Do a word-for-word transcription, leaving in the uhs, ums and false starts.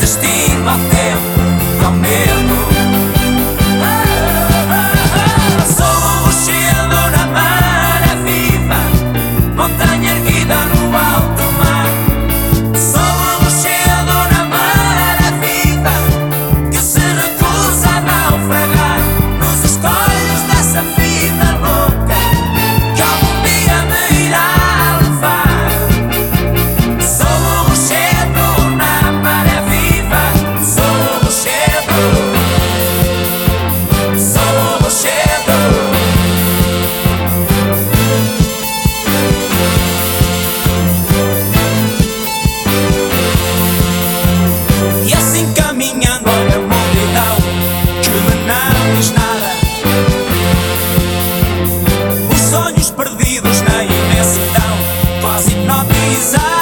destino ao tempo e ao medo. Sou o rochedo na maré viva, montanha erguida no alto mar. Sou o rochedo na maré viva, que se recusa a naufragar nos escolhos dessa vida louca, que algum dia me irá levar. Sou o rochedo na maré viva, sou o rochedo, sou o rochedo. E assim caminhando, olha a multidão que me não diz nada. Os sonhos perdidos na imensidão, quase hipnotizar.